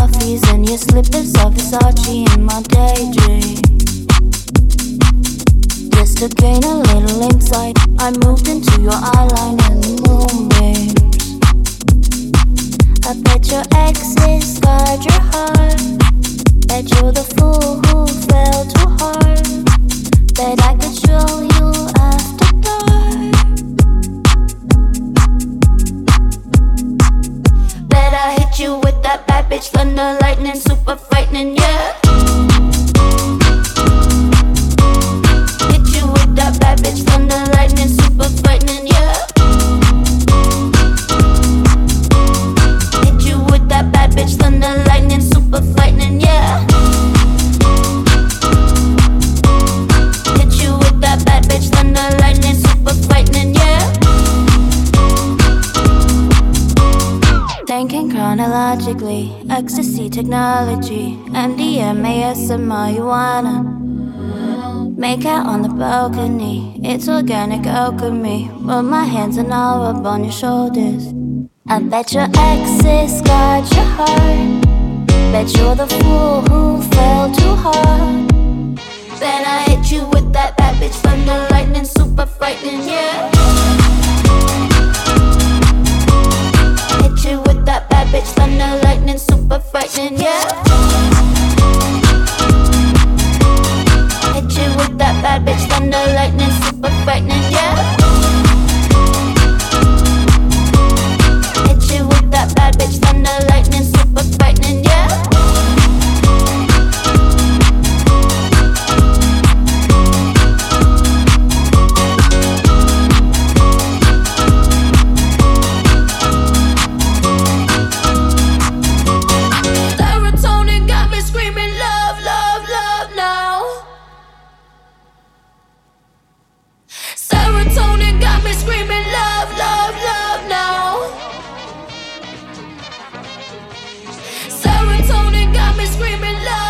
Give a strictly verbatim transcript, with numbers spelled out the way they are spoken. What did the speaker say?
coffees and your slippers of Versace in my daydream. Just to gain a little insight, I moved into your eyeline and the moonbeams. I bet your exes scarred your heart. Bet you're the fool who fell too hard. Bet I could show you after dark. Bet I hit you with that bad bitch thunder lightning, super frightening, yeah. Hit you with that bad bitch thunder lightning, super frightening, yeah. Hit you with that bad bitch thunder lightning, super frightening, yeah. Hit you with that bad bitch thunder lightning, super frightening, yeah. Thinking chronologically, ecstasy technology, M D M A S and marijuana. Make out on the balcony, it's organic alchemy. Rub my hands and I'll rub on your shoulders. I bet your exes scarred your heart. Bet you're the fool who fell too hard. Bet I hit you with that bad bitch thunder lightning, super frightening, yeah. Hit you with that bad bitch thunder lightning, super frightening, yeah. Hit you with that bad bitch thunder lightning, super frightening, yeah. Hit you with that bad bitch thunder lightning, super frightening, yeah. Serotonin got me screaming love, love, love now. Serotonin got me screaming love, love, love now. Serotonin got me screaming love.